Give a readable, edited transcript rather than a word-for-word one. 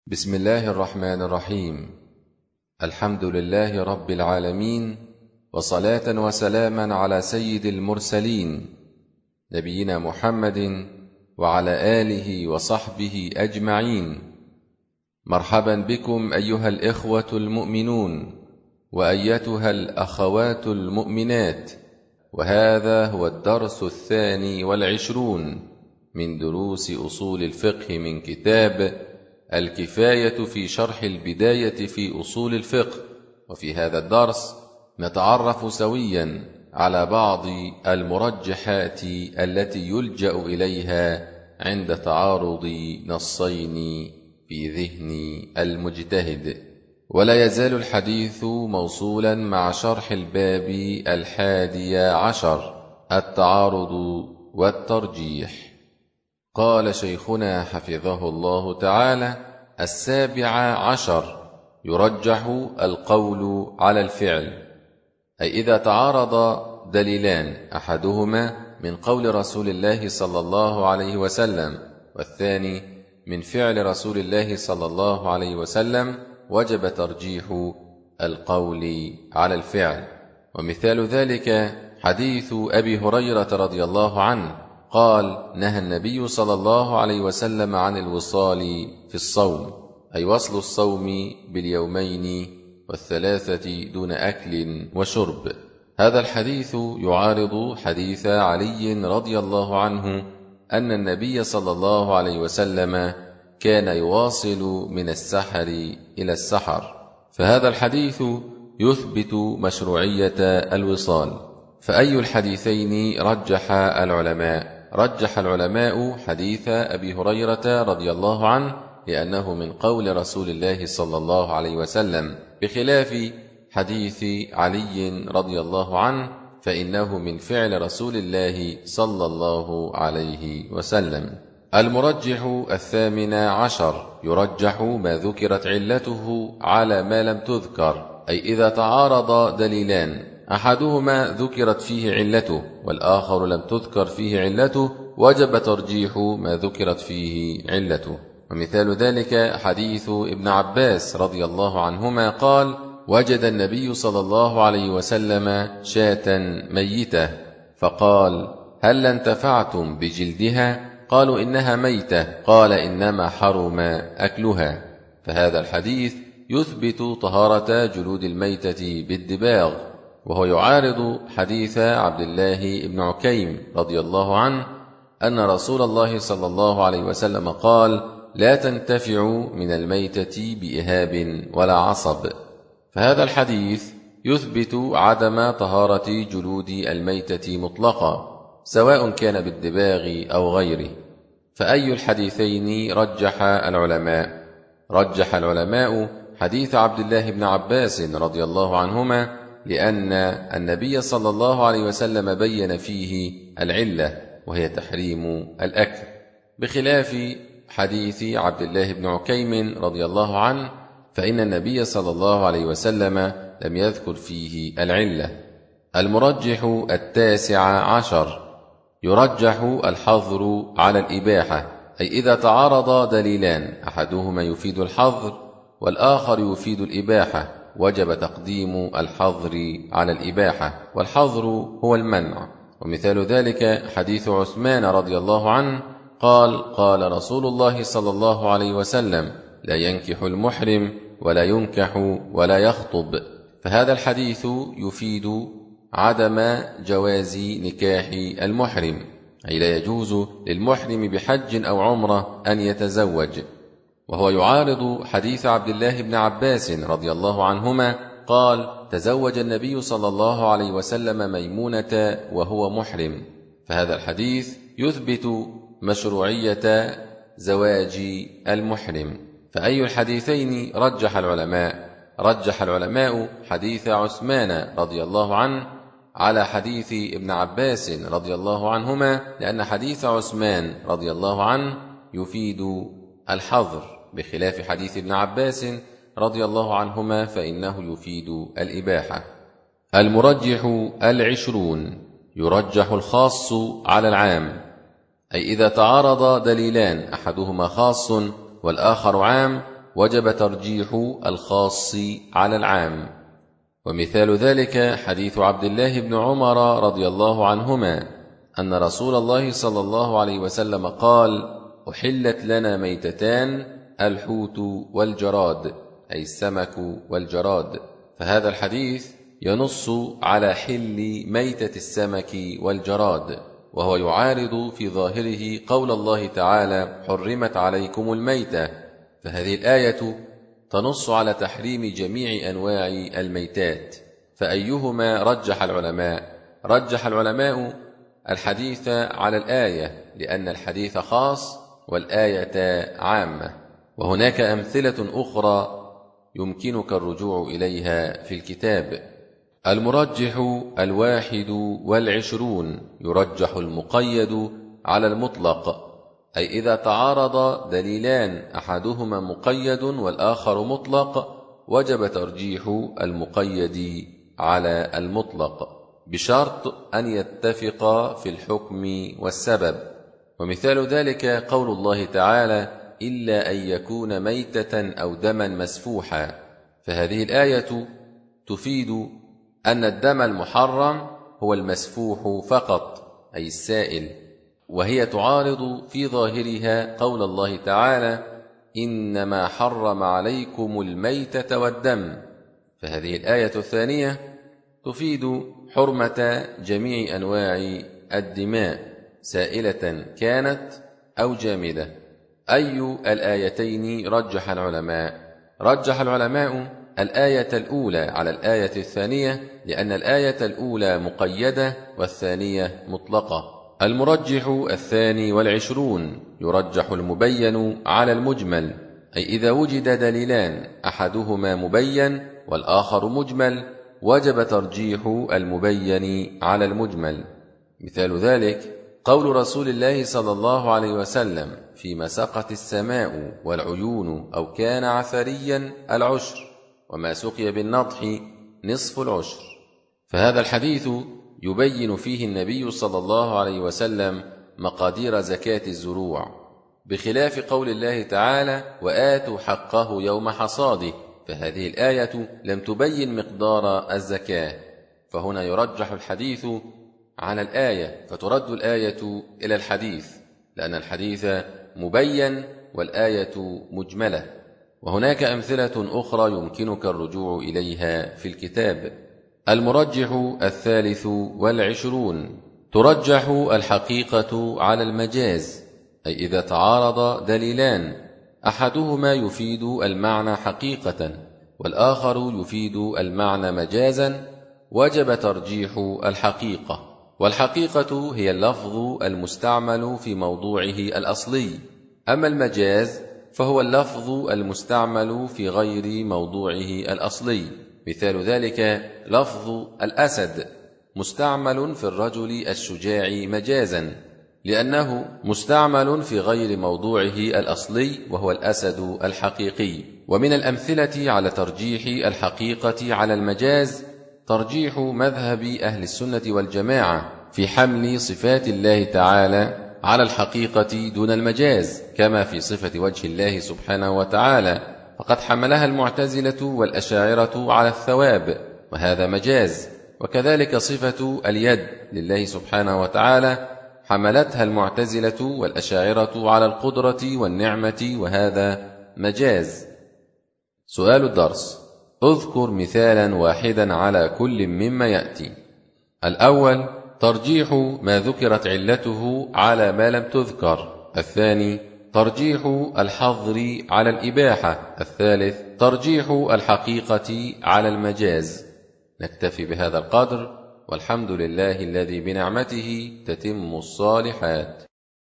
بسم الله الرحمن الرحيم. الحمد لله رب العالمين، وصلاة وسلاما على سيد المرسلين نبينا محمد وعلى آله وصحبه أجمعين. مرحبا بكم أيها الإخوة المؤمنون وأيتها الأخوات المؤمنات، وهذا هو الدرس 22 من دروس أصول الفقه من كتاب الكفاية في شرح البداية في أصول الفقه. وفي هذا الدرس نتعرف سويا على بعض المرجحات التي يلجأ إليها عند تعارض نصين في ذهن المجتهد. ولا يزال الحديث موصولا مع شرح الباب 11 التعارض والترجيح. قال شيخنا حفظه الله تعالى: 17 يرجح القول على الفعل، أي إذا تعارض دليلان أحدهما من قول رسول الله صلى الله عليه وسلم والثاني من فعل رسول الله صلى الله عليه وسلم، وجب ترجيح القول على الفعل. ومثال ذلك حديث أبي هريرة رضي الله عنه قال: نهى النبي صلى الله عليه وسلم عن الوصال في الصوم، أي وصل الصوم باليومين والثلاثة دون أكل وشرب. هذا الحديث يعارض حديث علي رضي الله عنه أن النبي صلى الله عليه وسلم كان يواصل من السحر إلى السحر، فهذا الحديث يثبت مشروعية الوصال. فأي الحديثين رجح العلماء؟ رجح العلماء حديث أبي هريرة رضي الله عنه، لأنه من قول رسول الله صلى الله عليه وسلم، بخلاف حديث علي رضي الله عنه فإنه من فعل رسول الله صلى الله عليه وسلم. المرجح 18 يرجح ما ذكرت علته على ما لم تذكر، أي إذا تعارض دليلان أحدهما ذكرت فيه علته والآخر لم تذكر فيه علته، وجب ترجيح ما ذكرت فيه علته. ومثال ذلك حديث ابن عباس رضي الله عنهما قال: وجد النبي صلى الله عليه وسلم شاة ميتة فقال: هل انتفعتم بجلدها؟ قالوا: إنها ميتة. قال: إنما حرم أكلها. فهذا الحديث يثبت طهارة جلود الميتة بالدباغ، وهو يعارض حديث عبد الله بن عكيم رضي الله عنه أن رسول الله صلى الله عليه وسلم قال: لا تنتفعوا من الميتة بإهاب ولا عصب. فهذا الحديث يثبت عدم طهارة جلود الميتة مطلقا، سواء كان بالدباغ أو غيره. فأي الحديثين رجح العلماء؟ رجح العلماء حديث عبد الله بن عباس رضي الله عنهما، لأن النبي صلى الله عليه وسلم بين فيه العلة وهي تحريم الأكل، بخلاف حديث عبد الله بن عكيم رضي الله عنه فإن النبي صلى الله عليه وسلم لم يذكر فيه العلة. المرجح 19 يرجح الحظر على الإباحة، أي إذا تعارض دليلان أحدهما يفيد الحظر والآخر يفيد الإباحة، وجب تقديم الحظر على الإباحة، والحظر هو المنع. ومثال ذلك حديث عثمان رضي الله عنه قال: قال رسول الله صلى الله عليه وسلم: لا ينكح المحرم ولا ينكح ولا يخطب. فهذا الحديث يفيد عدم جواز نكاح المحرم، أي لا يجوز للمحرم بحج أو عمرة أن يتزوج. وهو يعارض حديث عبد الله بن عباس رضي الله عنهما قال: تزوج النبي صلى الله عليه وسلم ميمونة وهو محرم. فهذا الحديث يثبت مشروعية زواج المحرم. فأي الحديثين رجح العلماء؟ رجح العلماء حديث عثمان رضي الله عنه على حديث ابن عباس رضي الله عنهما، لأن حديث عثمان رضي الله عنه يفيد الحظر، بخلاف حديث ابن عباس رضي الله عنهما فإنه يفيد الإباحة. المرجح 20 يرجح الخاص على العام، أي إذا تعارض دليلان أحدهما خاص والآخر عام وجب ترجيح الخاص على العام. ومثال ذلك حديث عبد الله بن عمر رضي الله عنهما أن رسول الله صلى الله عليه وسلم قال: أحلت لنا ميتتان، الحوت والجراد، أي السمك والجراد. فهذا الحديث ينص على حل ميتة السمك والجراد، وهو يعارض في ظاهره قول الله تعالى: حرمت عليكم الميتة. فهذه الآية تنص على تحريم جميع أنواع الميتات. فأيهما رجح العلماء؟ رجح العلماء الحديث على الآية، لأن الحديث خاص والآية عامة. وهناك أمثلة أخرى يمكنك الرجوع إليها في الكتاب. المرجح 21، يرجح المقيد على المطلق، أي إذا تعارض دليلان أحدهما مقيد والآخر مطلق وجب ترجيح المقيد على المطلق، بشرط أن يتفقا في الحكم والسبب. ومثال ذلك قول الله تعالى: إلا أن يكون ميتة أو دما مسفوحا. فهذه الآية تفيد أن الدم المحرم هو المسفوح فقط، أي السائل، وهي تعارض في ظاهرها قول الله تعالى: إنما حرم عليكم الميتة والدم. فهذه الآية الثانية تفيد حرمة جميع أنواع الدماء، سائلة كانت أو جامدة. أي الآيتين رجح العلماء؟ رجح العلماء الآية الأولى على الآية الثانية، لأن الآية الأولى مقيدة والثانية مطلقة. المرجح 22، يرجح المبين على المجمل، أي إذا وجد دليلان أحدهما مبين والآخر مجمل وجب ترجيح المبين على المجمل. مثال ذلك قول رسول الله صلى الله عليه وسلم: فيما سقت السماء والعيون أو كان عثريا العشر، وما سقي بالنضح نصف العشر. فهذا الحديث يبين فيه النبي صلى الله عليه وسلم مقادير زكاة الزروع، بخلاف قول الله تعالى: وآتوا حقه يوم حصاده. فهذه الآية لم تبين مقدار الزكاة، فهنا يرجح الحديث على الآية، فترد الآية إلى الحديث، لأن الحديث مبين والآية مجملة. وهناك أمثلة أخرى يمكنك الرجوع إليها في الكتاب. المرجح 23، ترجح الحقيقة على المجاز، أي إذا تعارض دليلان أحدهما يفيد المعنى حقيقة والآخر يفيد المعنى مجازا وجب ترجيح الحقيقة. والحقيقة هي اللفظ المستعمل في موضوعه الأصلي، أما المجاز فهو اللفظ المستعمل في غير موضوعه الأصلي. مثال ذلك لفظ الأسد مستعمل في الرجل الشجاع مجازا، لأنه مستعمل في غير موضوعه الأصلي وهو الأسد الحقيقي. ومن الأمثلة على ترجيح الحقيقة على المجاز ترجيح مذهب أهل السنة والجماعة في حمل صفات الله تعالى على الحقيقة دون المجاز، كما في صفة وجه الله سبحانه وتعالى، فقد حملها المعتزلة والأشاعرة على الثواب، وهذا مجاز. وكذلك صفة اليد لله سبحانه وتعالى حملتها المعتزلة والأشاعرة على القدرة والنعمة، وهذا مجاز. سؤال الدرس: اذكر مثالا واحدا على كل مما يأتي. الأول: ترجيح ما ذكرت علته على ما لم تذكر. الثاني: ترجيح الحظر على الإباحة. الثالث: ترجيح الحقيقة على المجاز. نكتفي بهذا القدر، والحمد لله الذي بنعمته تتم الصالحات.